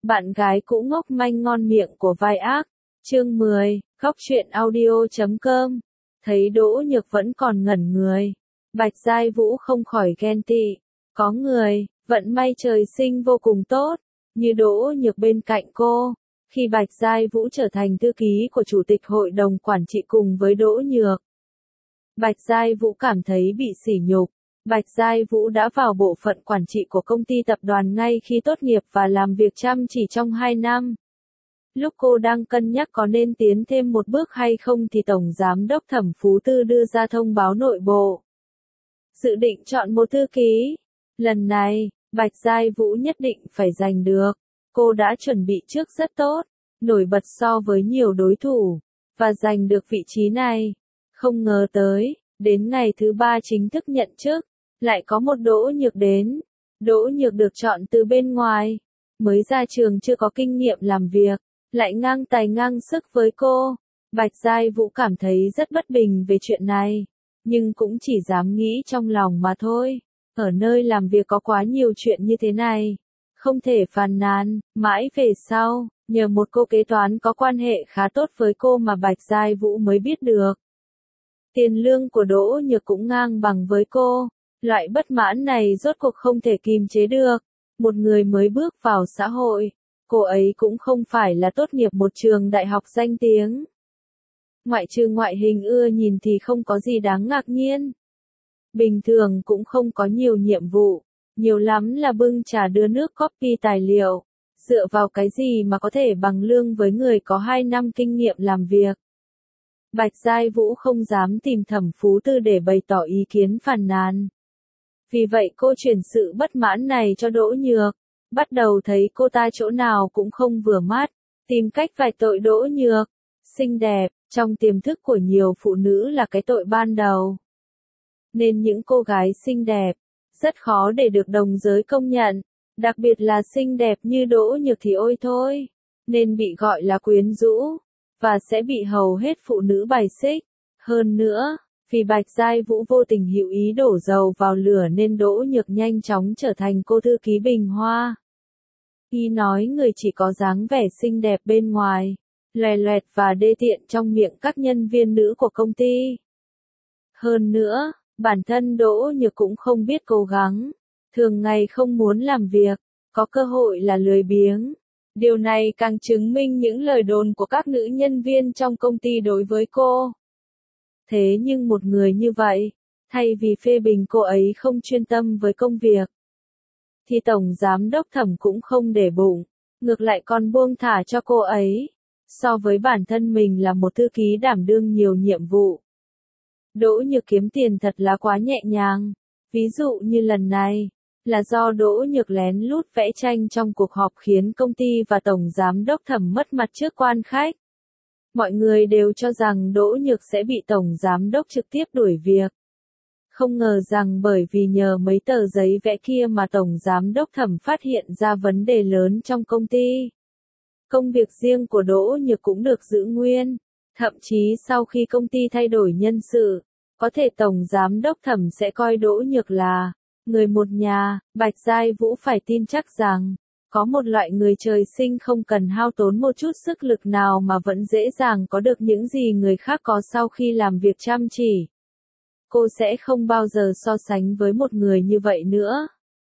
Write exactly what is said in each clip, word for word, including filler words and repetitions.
Bạn gái cũ ngốc manh ngon miệng của vai ác. Chương mười, Góc truyện audio chấm com. Thấy Đỗ Nhược vẫn còn ngẩn người. Bạch Giai Vũ không khỏi ghen tị. Có người, vận may trời sinh vô cùng tốt, như Đỗ Nhược bên cạnh cô. Khi Bạch Giai Vũ trở thành thư ký của Chủ tịch Hội đồng Quản trị cùng với Đỗ Nhược, Bạch Giai Vũ cảm thấy bị sỉ nhục. Bạch Giai Vũ đã vào bộ phận quản trị của công ty tập đoàn ngay khi tốt nghiệp và làm việc chăm chỉ trong hai năm. Lúc cô đang cân nhắc có nên tiến thêm một bước hay không thì Tổng Giám đốc Thẩm Phú Tư đưa ra thông báo nội bộ. Dự định chọn một thư ký. Lần này, Bạch Giai Vũ nhất định phải giành được. Cô đã chuẩn bị trước rất tốt, nổi bật so với nhiều đối thủ, và giành được vị trí này. Không ngờ tới, đến ngày thứ ba chính thức nhận chức, lại có một Đỗ Nhược đến. Đỗ Nhược được chọn từ bên ngoài, mới ra trường chưa có kinh nghiệm làm việc, lại ngang tài ngang sức với cô. Bạch Giai Vũ cảm thấy rất bất bình về chuyện này, nhưng cũng chỉ dám nghĩ trong lòng mà thôi. Ở nơi làm việc có quá nhiều chuyện như thế này, không thể phàn nàn. Mãi về sau, nhờ một cô kế toán có quan hệ khá tốt với cô mà Bạch Giai Vũ mới biết được. Tiền lương của Đỗ Nhược cũng ngang bằng với cô. Loại bất mãn này rốt cuộc không thể kìm chế được. Một người mới bước vào xã hội, cô ấy cũng không phải là tốt nghiệp một trường đại học danh tiếng. Ngoại trừ ngoại hình ưa nhìn thì không có gì đáng ngạc nhiên. Bình thường cũng không có nhiều nhiệm vụ, nhiều lắm là bưng trà đưa nước copy tài liệu. Dựa vào cái gì mà có thể bằng lương với người có hai năm kinh nghiệm làm việc. Bạch Giai Vũ không dám tìm Thẩm Phú Tư để bày tỏ ý kiến phàn nàn. Vì vậy cô chuyển sự bất mãn này cho Đỗ Nhược, bắt đầu thấy cô ta chỗ nào cũng không vừa mắt, tìm cách vạch tội Đỗ Nhược. Xinh đẹp, trong tiềm thức của nhiều phụ nữ là cái tội ban đầu. Nên những cô gái xinh đẹp, rất khó để được đồng giới công nhận, đặc biệt là xinh đẹp như Đỗ Nhược thì ôi thôi, nên bị gọi là quyến rũ, và sẽ bị hầu hết phụ nữ bài xích. Hơn nữa, vì Bạch Giai Vũ vô tình hữu ý đổ dầu vào lửa nên Đỗ Nhược nhanh chóng trở thành cô thư ký bình hoa. Y nói người chỉ có dáng vẻ xinh đẹp bên ngoài, loè loẹt và đê tiện trong miệng các nhân viên nữ của công ty. Hơn nữa, bản thân Đỗ Nhược cũng không biết cố gắng, thường ngày không muốn làm việc, có cơ hội là lười biếng. Điều này càng chứng minh những lời đồn của các nữ nhân viên trong công ty đối với cô. Thế nhưng một người như vậy, thay vì phê bình cô ấy không chuyên tâm với công việc, thì Tổng Giám đốc Thẩm cũng không để bụng, ngược lại còn buông thả cho cô ấy. So với bản thân mình là một thư ký đảm đương nhiều nhiệm vụ, Đỗ Nhược kiếm tiền thật là quá nhẹ nhàng. Ví dụ như lần này, là do Đỗ Nhược lén lút vẽ tranh trong cuộc họp khiến công ty và Tổng Giám đốc Thẩm mất mặt trước quan khách. Mọi người đều cho rằng Đỗ Nhược sẽ bị Tổng Giám đốc trực tiếp đuổi việc. Không ngờ rằng bởi vì nhờ mấy tờ giấy vẽ kia mà Tổng Giám đốc Thẩm phát hiện ra vấn đề lớn trong công ty. Công việc riêng của Đỗ Nhược cũng được giữ nguyên. Thậm chí sau khi công ty thay đổi nhân sự, có thể Tổng Giám đốc Thẩm sẽ coi Đỗ Nhược là người một nhà. Bạch Giai Vũ phải tin chắc rằng, có một loại người trời sinh không cần hao tốn một chút sức lực nào mà vẫn dễ dàng có được những gì người khác có sau khi làm việc chăm chỉ. Cô sẽ không bao giờ so sánh với một người như vậy nữa.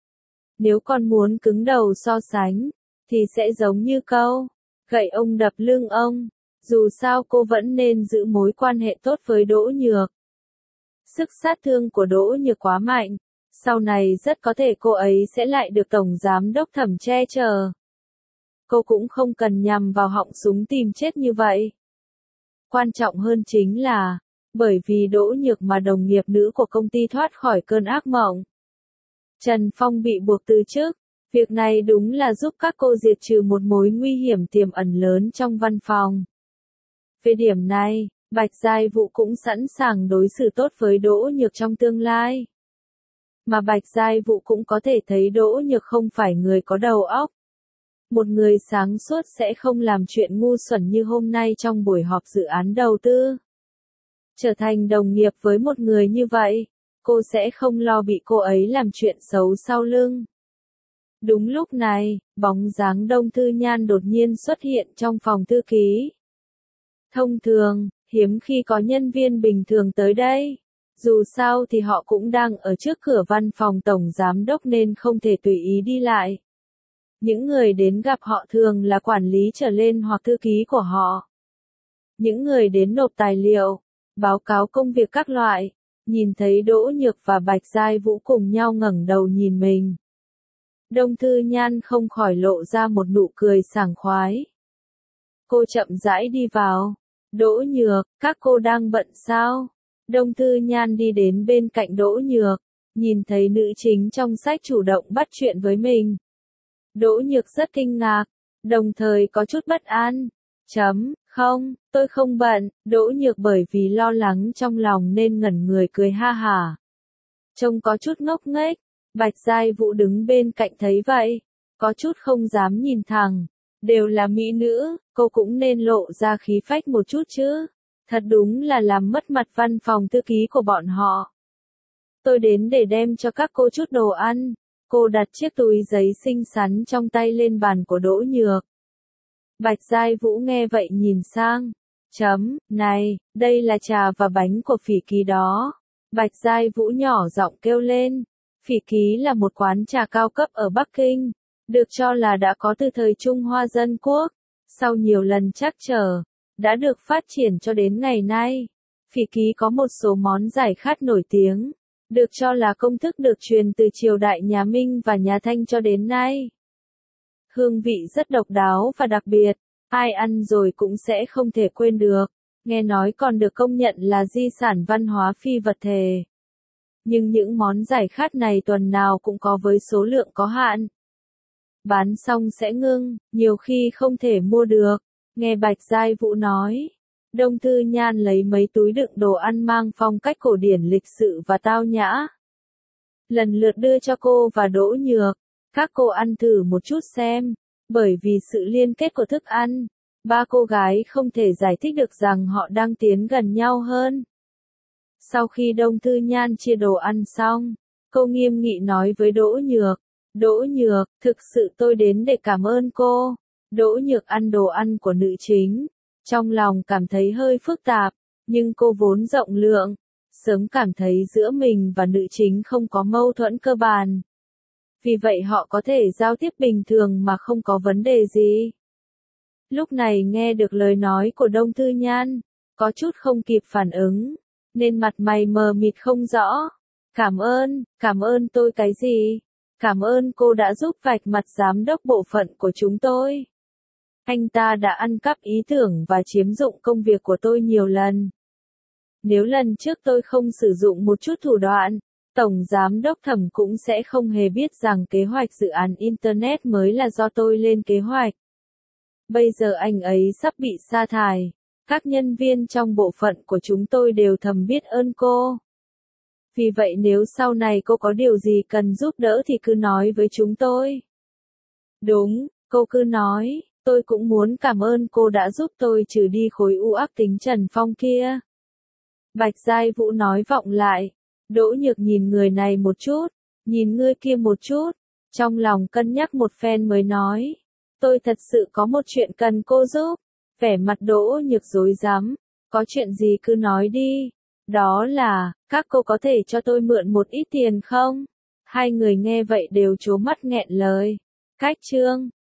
Nếu con muốn cứng đầu so sánh, thì sẽ giống như câu, gậy ông đập lưng ông. Dù sao cô vẫn nên giữ mối quan hệ tốt với Đỗ Nhược. Sức sát thương của Đỗ Nhược quá mạnh, sau này rất có thể cô ấy sẽ lại được Tổng Giám đốc Thẩm che chở. Cô cũng không cần nhằm vào họng súng tìm chết như vậy. Quan trọng hơn chính là, bởi vì Đỗ Nhược mà đồng nghiệp nữ của công ty thoát khỏi cơn ác mộng. Trần Phong bị buộc từ chức. Việc này đúng là giúp các cô diệt trừ một mối nguy hiểm tiềm ẩn lớn trong văn phòng. Về điểm này, Bạch Giai Vũ cũng sẵn sàng đối xử tốt với Đỗ Nhược trong tương lai. Mà Bạch Giai Vũ cũng có thể thấy Đỗ Nhược không phải người có đầu óc. Một người sáng suốt sẽ không làm chuyện ngu xuẩn như hôm nay trong buổi họp dự án đầu tư. Trở thành đồng nghiệp với một người như vậy, cô sẽ không lo bị cô ấy làm chuyện xấu sau lưng. Đúng lúc này, bóng dáng Đông Thư Nhan đột nhiên xuất hiện trong phòng thư ký. Thông thường, hiếm khi có nhân viên bình thường tới đây. Dù sao thì họ cũng đang ở trước cửa văn phòng tổng giám đốc nên không thể tùy ý đi lại. Những người đến gặp họ thường là quản lý trở lên hoặc thư ký của họ. Những người đến nộp tài liệu, báo cáo công việc các loại, nhìn thấy Đỗ Nhược và Bạch Giai Vũ cùng nhau ngẩng đầu nhìn mình. Đông Thư Nhan không khỏi lộ ra một nụ cười sảng khoái. Cô chậm rãi đi vào. Đỗ Nhược, các cô đang bận sao? Đông Thư Nhan đi đến bên cạnh Đỗ Nhược, nhìn thấy nữ chính trong sách chủ động bắt chuyện với mình. Đỗ Nhược rất kinh ngạc, đồng thời có chút bất an. Chấm, không, tôi không bận. Đỗ Nhược bởi vì lo lắng trong lòng nên ngẩn người cười ha hả. Trông có chút ngốc nghếch. Bạch Giai Vũ đứng bên cạnh thấy vậy, có chút không dám nhìn thẳng. Đều là mỹ nữ, cô cũng nên lộ ra khí phách một chút chứ. Thật đúng là làm mất mặt văn phòng thư ký của bọn họ. Tôi đến để đem cho các cô chút đồ ăn. Cô đặt chiếc túi giấy xinh xắn trong tay lên bàn của Đỗ Nhược. Bạch Giai Vũ nghe vậy nhìn sang. Chấm, này, đây là trà và bánh của Phỉ Ký đó. Bạch Giai Vũ nhỏ giọng kêu lên. Phỉ Ký là một quán trà cao cấp ở Bắc Kinh, được cho là đã có từ thời Trung Hoa Dân Quốc. Sau nhiều lần trắc trở, đã được phát triển cho đến ngày nay. Phỉ Ký có một số món giải khát nổi tiếng, được cho là công thức được truyền từ triều đại nhà Minh và nhà Thanh cho đến nay. Hương vị rất độc đáo và đặc biệt, ai ăn rồi cũng sẽ không thể quên được, nghe nói còn được công nhận là di sản văn hóa phi vật thể. Nhưng những món giải khát này tuần nào cũng có với số lượng có hạn. Bán xong sẽ ngưng, nhiều khi không thể mua được. Nghe Bạch Giai Vũ nói, Đông Thư Nhan lấy mấy túi đựng đồ ăn mang phong cách cổ điển lịch sự và tao nhã. Lần lượt đưa cho cô và Đỗ Nhược, các cô ăn thử một chút xem, bởi vì sự liên kết của thức ăn, ba cô gái không thể giải thích được rằng họ đang tiến gần nhau hơn. Sau khi Đông Thư Nhan chia đồ ăn xong, cô nghiêm nghị nói với Đỗ Nhược, Đỗ Nhược, thực sự tôi đến để cảm ơn cô. Đỗ Nhược ăn đồ ăn của nữ chính, trong lòng cảm thấy hơi phức tạp, nhưng cô vốn rộng lượng, sớm cảm thấy giữa mình và nữ chính không có mâu thuẫn cơ bản. Vì vậy họ có thể giao tiếp bình thường mà không có vấn đề gì. Lúc này nghe được lời nói của Đông Thư Nhan, có chút không kịp phản ứng, nên mặt mày mờ mịt không rõ. Cảm ơn, cảm ơn tôi cái gì? Cảm ơn cô đã giúp vạch mặt giám đốc bộ phận của chúng tôi. Anh ta đã ăn cắp ý tưởng và chiếm dụng công việc của tôi nhiều lần. Nếu lần trước tôi không sử dụng một chút thủ đoạn, Tổng Giám đốc Thẩm cũng sẽ không hề biết rằng kế hoạch dự án Internet mới là do tôi lên kế hoạch. Bây giờ anh ấy sắp bị sa thải. Các nhân viên trong bộ phận của chúng tôi đều thầm biết ơn cô. Vì vậy nếu sau này cô có điều gì cần giúp đỡ thì cứ nói với chúng tôi. Đúng, cô cứ nói, tôi cũng muốn cảm ơn cô đã giúp tôi trừ đi khối u ác tính Trần Phong kia. Bạch Giai Vũ nói vọng lại. Đỗ Nhược nhìn người này một chút, nhìn người kia một chút, trong lòng cân nhắc một phen mới nói. Tôi thật sự có một chuyện cần cô giúp. Vẻ mặt Đỗ Nhược rối rắm, có chuyện gì cứ nói đi. Đó là, các cô có thể cho tôi mượn một ít tiền không? Hai người nghe vậy đều trố mắt nghẹn lời. Cách chương